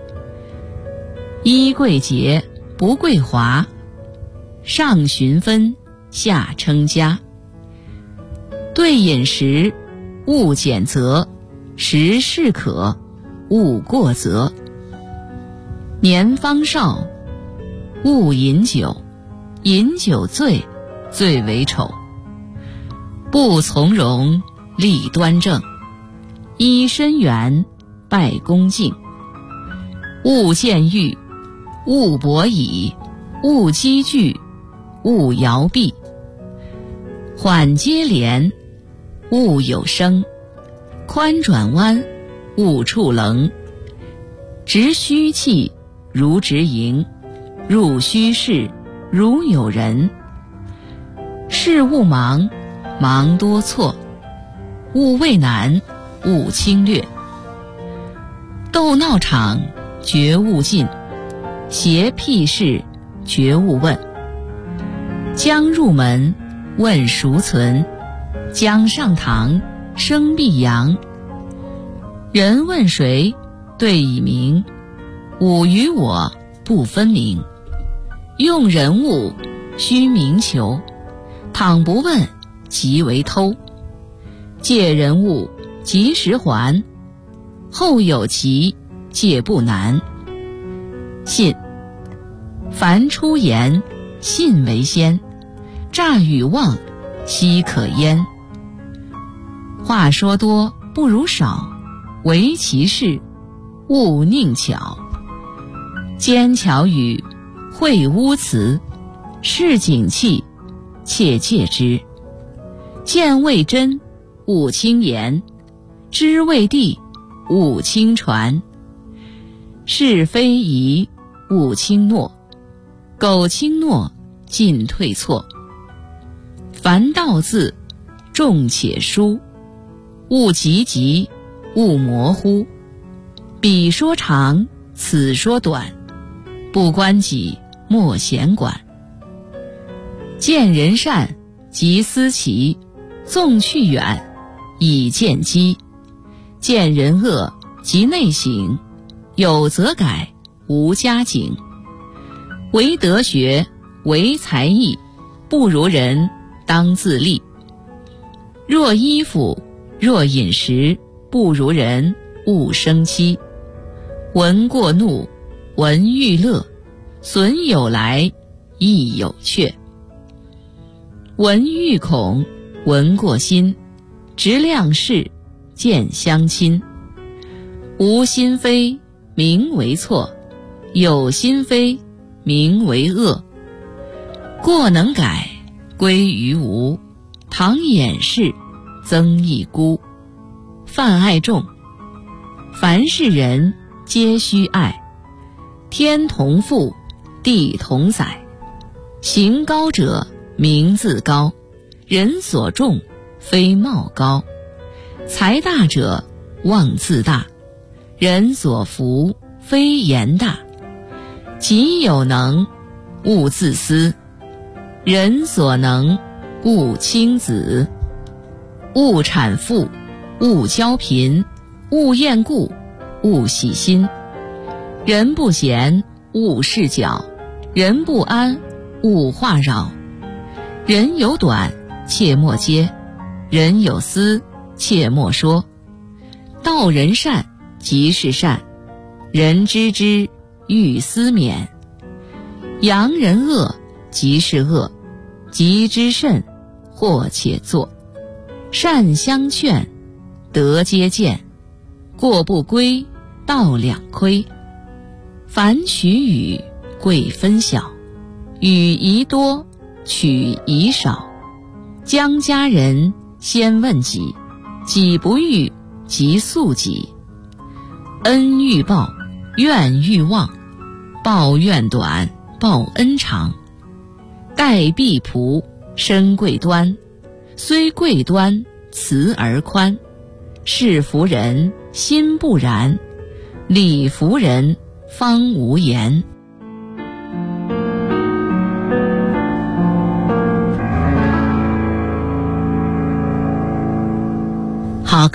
衣贵洁，不贵华，上循分，下称家。对饮食，勿拣择，食适可，勿过则。年方少，勿饮酒，饮酒醉，最为丑。不从容，立端正，依身圆，拜恭敬。勿见欲，勿博倚，勿积聚，勿摇臂。缓接连，勿有声，宽转弯，勿触棱。直虚气，如直营，入虚室，如有人。事勿忙，忙多错，勿畏难，勿轻略。斗闹场，绝勿进，邪僻事，绝勿问。将入门，问孰存，将上堂，生必扬。人问谁，对以明，吾与我不分明。用人物，须明求，倘不问，即为偷。借人物，及时还，后有期，借不难。信，凡出言，信为先，诈与妄，奚可焉。话说多不如少，唯其事，勿佞巧。奸巧语，秽污词，是景气，切戒之。见未真，勿轻言，知未地，勿轻传。是非疑，勿轻诺，苟轻诺，进退错。凡道字，重且疏，勿急急，勿模糊。彼说长，此说短，不关己，莫闲管。见人善，即思齐，纵去远，以见机。见人恶，即内省，有则改，无加警。唯德学，唯才艺，不如人，当自立。若衣服，若饮食，不如人，勿生戚。闻过怒，闻欲乐，损有来，益有却。闻欲恐，闻过心，直量事，见相亲。无心非，名为错；有心非，名为恶。过能改，归于无；倘掩饰，增一孤。泛爱众，凡是人，皆须爱。天同覆，地同载。行高者，名自高；人所重，非貌高。财大者，望自大；人所服，非言大。己有能，勿自私；人所能，勿轻子。勿产富，勿骄贫；勿厌故，勿喜新。人不闲，勿事搅；人不安，勿话扰。人有短，切莫揭；人有私，切莫说。道人善，即是善；人知之，欲思勉。扬人恶，即是恶；及之甚，或且作。善相劝，德皆见；过不归，道两亏。凡取与，贵分晓；与宜多，取宜少。将家人，先问己；己不欲，即速己。恩欲报，怨欲忘；报怨短，报恩长。待婢仆，身贵端；虽贵端，慈而宽。事服人，心不然；理服人，方无言。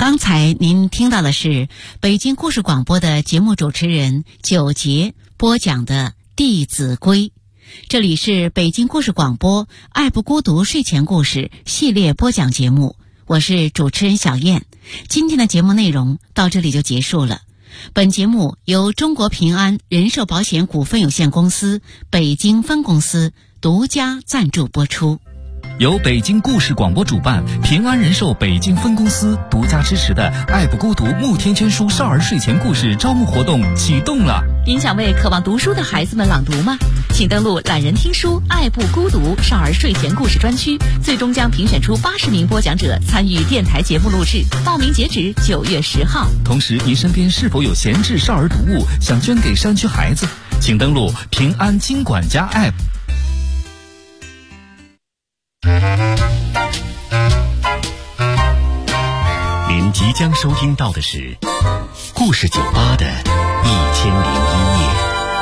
刚才您听到的是北京故事广播的节目主持人九杰播讲的《弟子规》。这里是北京故事广播爱不孤独睡前故事系列播讲节目，我是主持人小燕。今天的节目内容到这里就结束了。本节目由中国平安人寿保险股份有限公司北京分公司独家赞助播出。 由北京故事广播主办，平安人寿北京分公司独家支持的爱不孤独慕天千书少儿睡前故事招募活动启动了。 您想为渴望读书的孩子们朗读吗？请登录懒人听书爱不孤独少儿睡前故事专区，最终将评选出80名播讲者参与电台节目录制，报名截止9月10号。 同时，您身边是否有闲置少儿读物想捐给山区孩子？请登录平安经管家 App。 您即将收听到的是故事酒吧的1001夜。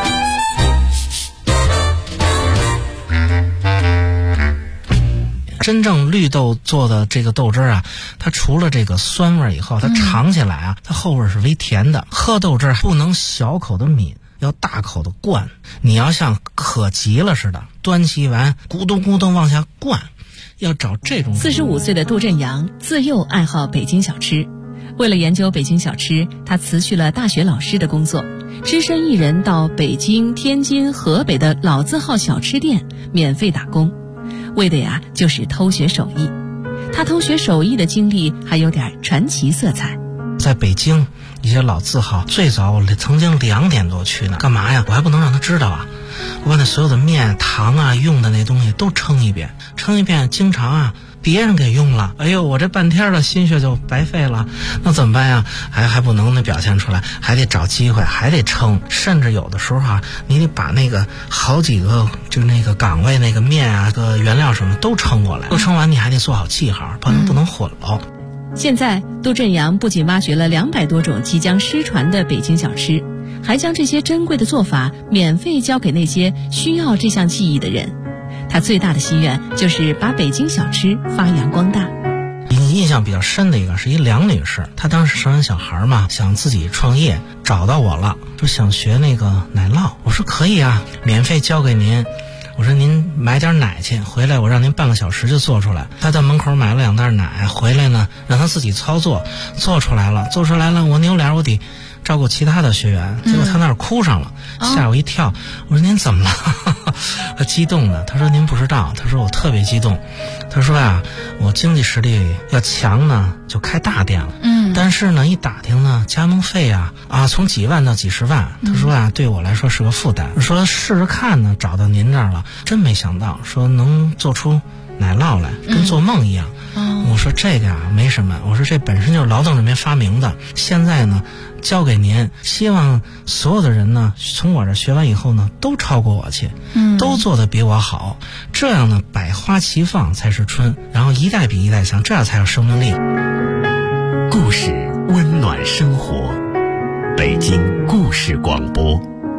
真正绿豆做的这个豆汁啊，它除了这个酸味以后，它尝起来啊，它后味是微甜的。喝豆汁不能小口的抿，要大口的灌。你要像渴急了似的，端起碗咕咚咕咚往下灌。要找这种。 45岁的杜振阳自幼爱好北京小吃，为了研究北京小吃，他辞去了大学老师的工作，只身一人到北京、天津、河北的老字号小吃店免费打工，为的就是偷学手艺。他偷学手艺的经历还有点传奇色彩。 在北京一些老字号，最早我曾经2点多去呢，干嘛呀？我还不能让他知道啊！我把那所有的面、糖啊、用的那东西都称一遍，经常别人给用了，哎呦，我这半天的心血就白费了，那怎么办呀？还不能表现出来，还得找机会，还得称，甚至有的时候你得把那个好几个就是那个岗位那个面啊、个原料什么都称过来，都称完你还得做好记号，不能混喽。 现在杜振阳不仅挖掘了200多种即将失传的北京小吃，还将这些珍贵的做法免费教给那些需要这项技艺的人。他最大的心愿就是把北京小吃发扬光大。 印象比较深的一个是一梁女士，她当时生完小孩嘛，想自己创业，找到我了，说想学那个奶酪。我说可以啊，免费教给您。我说您买点奶去，回来我让您半个小时就做出来。他在门口买了2袋奶，回来呢让他自己操作，做出来了，我扭脸我得照顾其他的学员，结果他那儿哭上了，吓我一跳。我说您怎么了？他激动的，他说您不知道，他说我特别激动，他说我经济实力要强呢就开大店了，但是呢一打听呢加盟费从几万到几十万，他说对我来说是个负担，说试着看呢，找到您这儿了，真没想到说能做出奶酪来，跟做梦一样。我说这个没什么，我说这本身就是劳动人民发明的，现在呢交给您，希望所有的人呢从我这学完以后呢都超过我去，都做得比我好，这样呢百花齐放才是春，然后一代比一代强，这样才有生命力。 故事温暖生活，北京故事广播。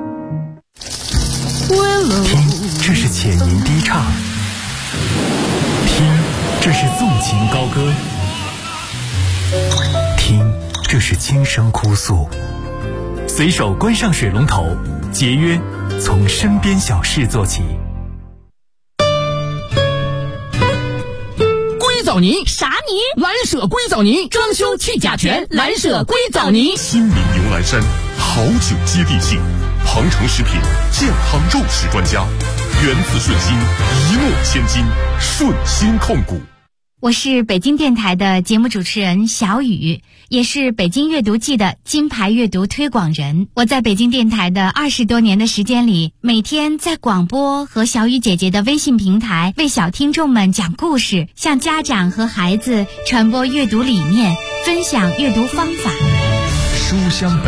听，这是浅吟低唱；听，这是纵情高歌；听，这是轻声哭诉。随手关上水龙头，节约，从身边小事做起。 硅藻泥啥泥？蓝舍硅藻泥，装修去甲醛，蓝舍硅藻泥。 新民牛栏山，好酒接地气，庞城食品健康肉食专家，源自顺心，一诺千金，顺心控股。 我是北京电台的节目主持人小雨，也是北京阅读季的金牌阅读推广人。我在北京电台的20多年的时间里，每天在广播和小雨姐姐的微信平台为小听众们讲故事，向家长和孩子传播阅读理念，分享阅读方法。 书香